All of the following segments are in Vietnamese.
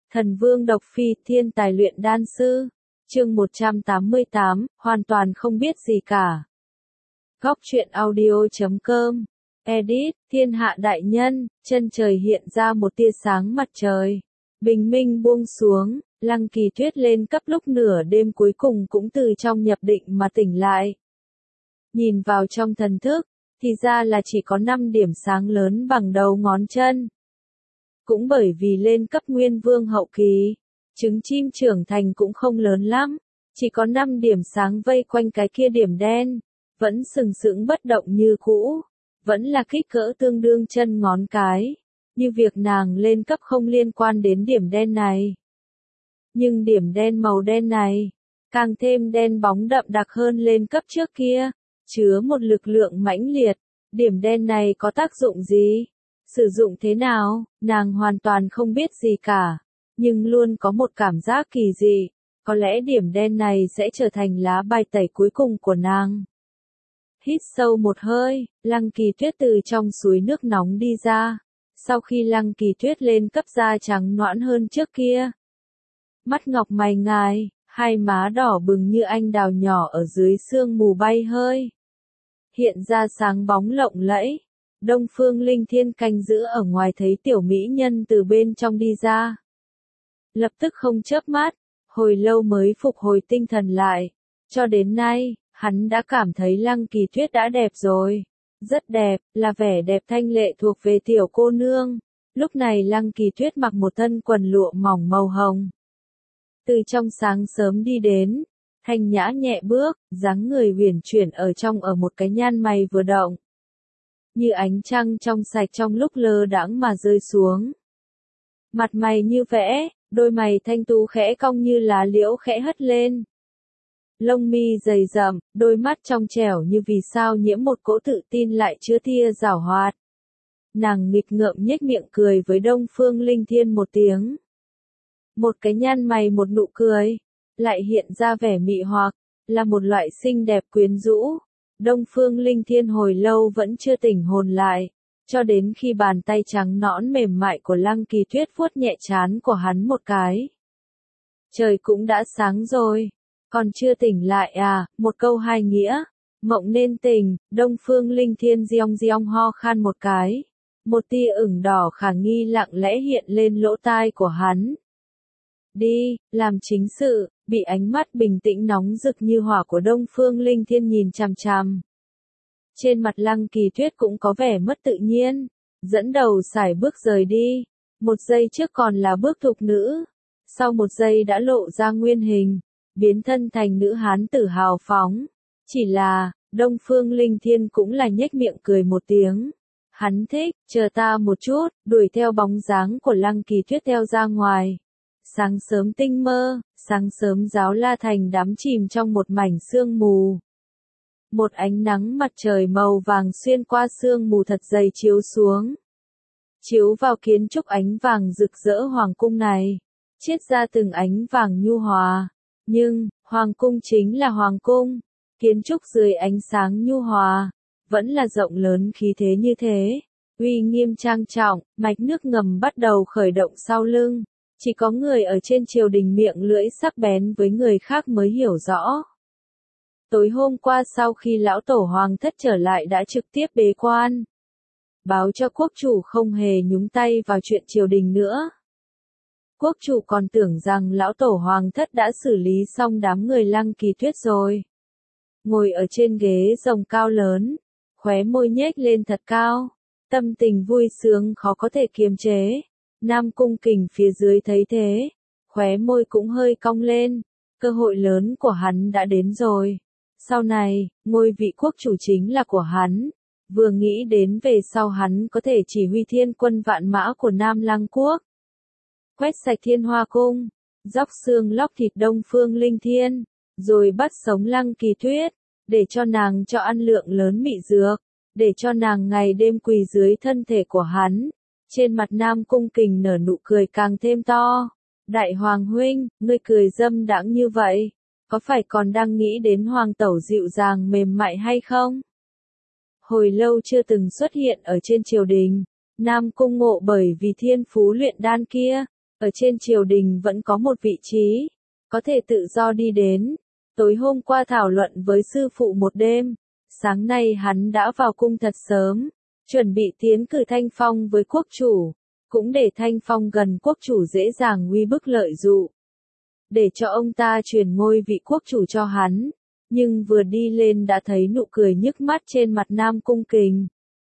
Thần Vương Độc Phi, thiên tài luyện đan sư. Chương 188, hoàn toàn không biết gì cả. Góc truyện audio.com. Edit, thiên hạ đại nhân, chân trời hiện ra một tia sáng mặt trời. Bình minh buông xuống, Lăng Kỳ Tuyết lên cấp lúc nửa đêm cuối cùng cũng từ trong nhập định mà tỉnh lại. Nhìn vào trong thần thức, thì ra là chỉ có 5 điểm sáng lớn bằng đầu ngón chân. Cũng bởi vì lên cấp Nguyên Vương hậu kỳ, trứng chim trưởng thành cũng không lớn lắm, chỉ có 5 điểm sáng vây quanh cái kia điểm đen, vẫn sừng sững bất động như cũ, vẫn là kích cỡ tương đương chân ngón cái, như việc nàng lên cấp không liên quan đến điểm đen này. Nhưng điểm đen màu đen này, càng thêm đen bóng đậm đặc hơn lên cấp trước kia, chứa một lực lượng mãnh liệt. Điểm đen này có tác dụng gì? Sử dụng thế nào? Nàng hoàn toàn không biết gì cả, nhưng luôn có một cảm giác kỳ dị, có lẽ điểm đen này sẽ trở thành lá bài tẩy cuối cùng của nàng. Hít sâu một hơi, Lăng Kỳ Tuyết từ trong suối nước nóng đi ra. Sau khi Lăng Kỳ Tuyết lên cấp da trắng nõn hơn trước kia, mắt ngọc mày ngài, hai má đỏ bừng như anh đào nhỏ ở dưới sương mù bay hơi, hiện ra sáng bóng lộng lẫy. Đông Phương Linh Thiên canh giữ ở ngoài thấy tiểu mỹ nhân từ bên trong đi ra, lập tức không chớp mắt, hồi lâu mới phục hồi tinh thần lại. Cho đến nay, hắn đã cảm thấy Lăng Kỳ Tuyết đã đẹp rồi, rất đẹp, là vẻ đẹp thanh lệ thuộc về tiểu cô nương. Lúc này Lăng Kỳ Tuyết mặc một thân quần lụa mỏng màu hồng, từ trong sáng sớm đi đến, thanh nhã nhẹ bước, dáng người huyền chuyển ở một cái nhăn mày vừa động, như ánh trăng trong sạch trong lúc lơ đãng mà rơi xuống. Mặt mày như vẽ, đôi mày thanh tú khẽ cong như lá liễu khẽ hất lên. Lông mi dày rậm, đôi mắt trong trẻo như vì sao nhiễm một cỗ tự tin lại chứa tia giảo hoạt. Nàng nghịch ngợm nhếch miệng cười với Đông Phương Linh Thiên một tiếng. Một cái nhăn mày một nụ cười, lại hiện ra vẻ mị hoặc, là một loại xinh đẹp quyến rũ. Đông Phương Linh Thiên hồi lâu vẫn chưa tỉnh hồn lại, cho đến khi bàn tay trắng nõn mềm mại của Lăng Kỳ Tuyết vuốt nhẹ trán của hắn một cái. Trời cũng đã sáng rồi, còn chưa tỉnh lại à? Một câu hai nghĩa, mộng nên tỉnh. Đông Phương Linh Thiên giong giong ho khan một cái, một tia ửng đỏ khả nghi lặng lẽ hiện lên lỗ tai của hắn. Đi, làm chính sự. Bị ánh mắt bình tĩnh nóng rực như hỏa của Đông Phương Linh Thiên nhìn chằm chằm. Trên mặt Lăng Kỳ Tuyết cũng có vẻ mất tự nhiên, dẫn đầu sải bước rời đi. Một giây trước còn là bước thục nữ, sau một giây đã lộ ra nguyên hình, biến thân thành nữ hán tử hào phóng. Chỉ là, Đông Phương Linh Thiên cũng là nhếch miệng cười một tiếng. Hắn thích, chờ ta một chút, đuổi theo bóng dáng của Lăng Kỳ Tuyết theo ra ngoài. Sáng sớm tinh mơ, sáng sớm Giáo La Thành đắm chìm trong một mảnh sương mù. Một ánh nắng mặt trời màu vàng xuyên qua sương mù thật dày chiếu xuống, chiếu vào kiến trúc ánh vàng rực rỡ hoàng cung này, chiết ra từng ánh vàng nhu hòa. Nhưng, hoàng cung chính là hoàng cung, kiến trúc dưới ánh sáng nhu hòa, vẫn là rộng lớn khí thế như thế, uy nghiêm trang trọng. Mạch nước ngầm bắt đầu khởi động sau lưng. Chỉ có người ở trên triều đình miệng lưỡi sắc bén với người khác mới hiểu rõ. Tối hôm qua sau khi lão tổ hoàng thất trở lại đã trực tiếp bế quan, báo cho quốc chủ không hề nhúng tay vào chuyện triều đình nữa. Quốc chủ còn tưởng rằng lão tổ hoàng thất đã xử lý xong đám người Lăng Kỳ Tuyết rồi. Ngồi ở trên ghế rồng cao lớn, khóe môi nhếch lên thật cao, tâm tình vui sướng khó có thể kiềm chế. Nam Cung Kình phía dưới thấy thế, khóe môi cũng hơi cong lên, cơ hội lớn của hắn đã đến rồi. Sau này, ngôi vị quốc chủ chính là của hắn. Vừa nghĩ đến về sau hắn có thể chỉ huy thiên quân vạn mã của Nam Lăng Quốc, quét sạch Thiên Hoa Cung, róc xương lóc thịt Đông Phương Linh Thiên, rồi bắt sống Lăng Kỳ Tuyết, để cho nàng cho ăn lượng lớn mị dược, để cho nàng ngày đêm quỳ dưới thân thể của hắn. Trên mặt Nam Cung Kình nở nụ cười càng thêm to. Đại Hoàng huynh, ngươi cười dâm đãng như vậy, có phải còn đang nghĩ đến Hoàng tẩu dịu dàng mềm mại hay không? Hồi lâu chưa từng xuất hiện ở trên triều đình, Nam Cung Ngộ bởi vì thiên phú luyện đan kia, Ở trên triều đình vẫn có một vị trí, có thể tự do đi đến. Tối hôm qua thảo luận với sư phụ một đêm, sáng nay hắn đã vào cung thật sớm, chuẩn bị tiến cử Thanh Phong với quốc chủ, cũng để Thanh Phong gần quốc chủ dễ dàng uy bức lợi dụ. Để cho ông ta truyền ngôi vị quốc chủ cho hắn, nhưng vừa đi lên đã thấy nụ cười nhức mắt trên mặt Nam Cung Kình.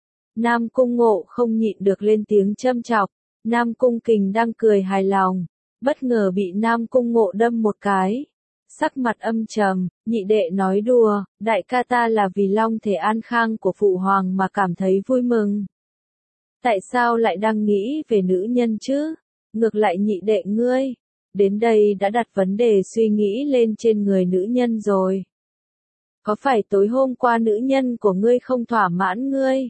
Nam Cung Ngộ không nhịn được lên tiếng châm chọc, Nam Cung Kình đang cười hài lòng, bất ngờ bị Nam Cung Ngộ đâm một cái. Sắc mặt âm trầm, nhị đệ nói đùa, đại ca ta là vì long thể an khang của phụ hoàng mà cảm thấy vui mừng. Tại sao lại đang nghĩ về nữ nhân chứ? Ngược lại nhị đệ ngươi, đến đây đã đặt vấn đề suy nghĩ lên trên người nữ nhân rồi. Có phải tối hôm qua nữ nhân của ngươi không thỏa mãn ngươi?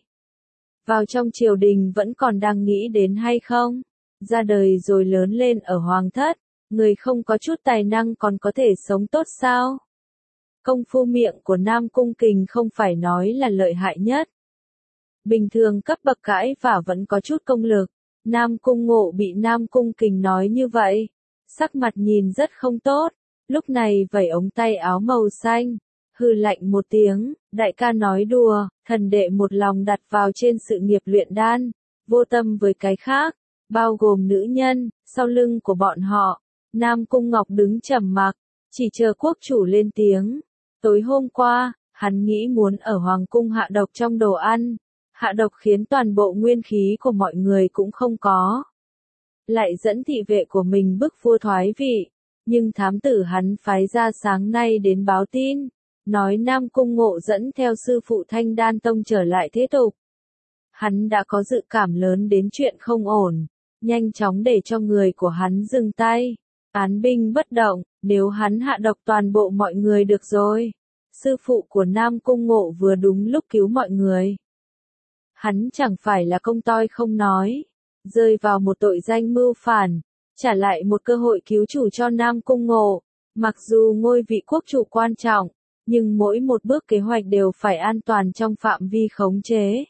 Vào trong triều đình vẫn còn đang nghĩ đến hay không? Ra đời rồi lớn lên ở hoàng thất, người không có chút tài năng còn có thể sống tốt sao? Công phu miệng của Nam Cung Kình không phải nói là lợi hại nhất. Bình thường cấp bậc cãi vả vẫn có chút công lực. Nam Cung Ngộ bị Nam Cung Kình nói như vậy, sắc mặt nhìn rất không tốt, lúc này vẩy ống tay áo màu xanh, hừ lạnh một tiếng, đại ca nói đùa, thần đệ một lòng đặt vào trên sự nghiệp luyện đan, vô tâm với cái khác, bao gồm nữ nhân, sau lưng của bọn họ. Nam Cung Ngọc đứng trầm mặc, chỉ chờ quốc chủ lên tiếng. Tối hôm qua, hắn nghĩ muốn ở hoàng cung hạ độc trong đồ ăn, hạ độc khiến toàn bộ nguyên khí của mọi người cũng không có. Lại dẫn thị vệ của mình bức vua thoái vị, nhưng thám tử hắn phái ra sáng nay đến báo tin, nói Nam Cung Ngộ dẫn theo sư phụ Thanh Đan Tông trở lại thế tục. Hắn đã có dự cảm lớn đến chuyện không ổn, nhanh chóng để cho người của hắn dừng tay. Án binh bất động, nếu hắn hạ độc toàn bộ mọi người được rồi. Sư phụ của Nam Cung Ngộ vừa đúng lúc cứu mọi người. Hắn chẳng phải là công toi không nói, rơi vào một tội danh mưu phản, trả lại một cơ hội cứu chủ cho Nam Cung Ngộ. Mặc dù ngôi vị quốc chủ quan trọng, nhưng mỗi một bước kế hoạch đều phải an toàn trong phạm vi khống chế.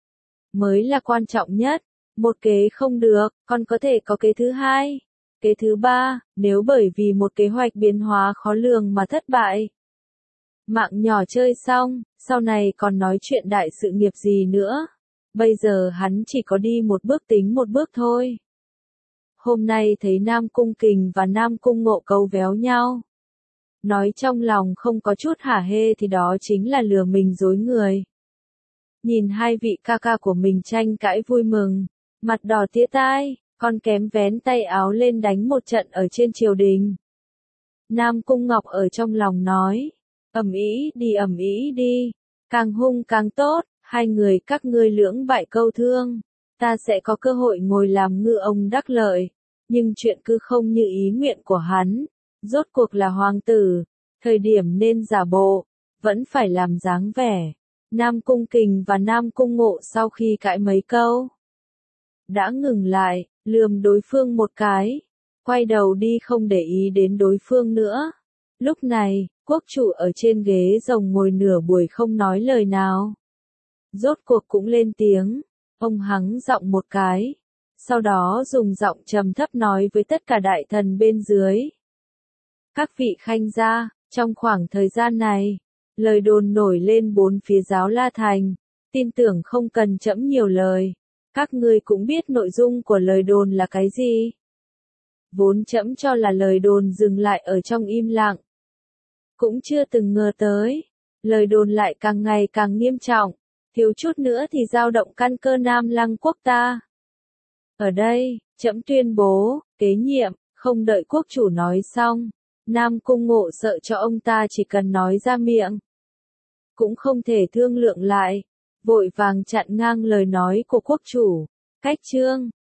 Mới là quan trọng nhất, một kế không được, còn có thể có kế thứ hai. Kế thứ ba, nếu bởi vì một kế hoạch biến hóa khó lường mà thất bại. Mạng nhỏ chơi xong, sau này còn nói chuyện đại sự nghiệp gì nữa. Bây giờ hắn chỉ có đi một bước tính một bước thôi. Hôm nay thấy Nam Cung Kình và Nam Cung Ngộ câu véo nhau. Nói trong lòng không có chút hả hê thì đó chính là lừa mình dối người. Nhìn hai vị ca ca của mình tranh cãi vui mừng, mặt đỏ tía tai. Còn kém vén tay áo lên đánh một trận ở trên triều đình. Nam Cung Ngọc ở trong lòng nói, ầm ĩ đi, càng hung càng tốt, hai người các ngươi lưỡng bại câu thương, ta sẽ có cơ hội ngồi làm ngư ông đắc lợi, nhưng chuyện cứ không như ý nguyện của hắn, rốt cuộc là hoàng tử, thời điểm nên giả bộ, vẫn phải làm dáng vẻ. Nam Cung Kình và Nam Cung Ngộ sau khi cãi mấy câu, đã ngừng lại, lườm đối phương một cái, quay đầu đi không để ý đến đối phương nữa. Lúc này, quốc chủ ở trên ghế rồng ngồi nửa buổi không nói lời nào. Rốt cuộc cũng lên tiếng, ông hắng giọng một cái, sau đó dùng giọng trầm thấp nói với tất cả đại thần bên dưới. Các vị khanh gia, trong khoảng thời gian này, lời đồn nổi lên bốn phía Giáo La Thành, tin tưởng không cần trẫm nhiều lời. Các ngươi cũng biết nội dung của lời đồn là cái gì. Vốn trẫm cho là lời đồn dừng lại ở trong im lặng. Cũng chưa từng ngờ tới, lời đồn lại càng ngày càng nghiêm trọng, thiếu chút nữa thì dao động căn cơ Nam Lăng quốc ta. Ở đây, trẫm tuyên bố, kế nhiệm, không đợi quốc chủ nói xong, Nam Cung Ngộ sợ cho ông ta chỉ cần nói ra miệng, cũng không thể thương lượng lại. Vội vàng chặn ngang lời nói của quốc chủ. Cách chương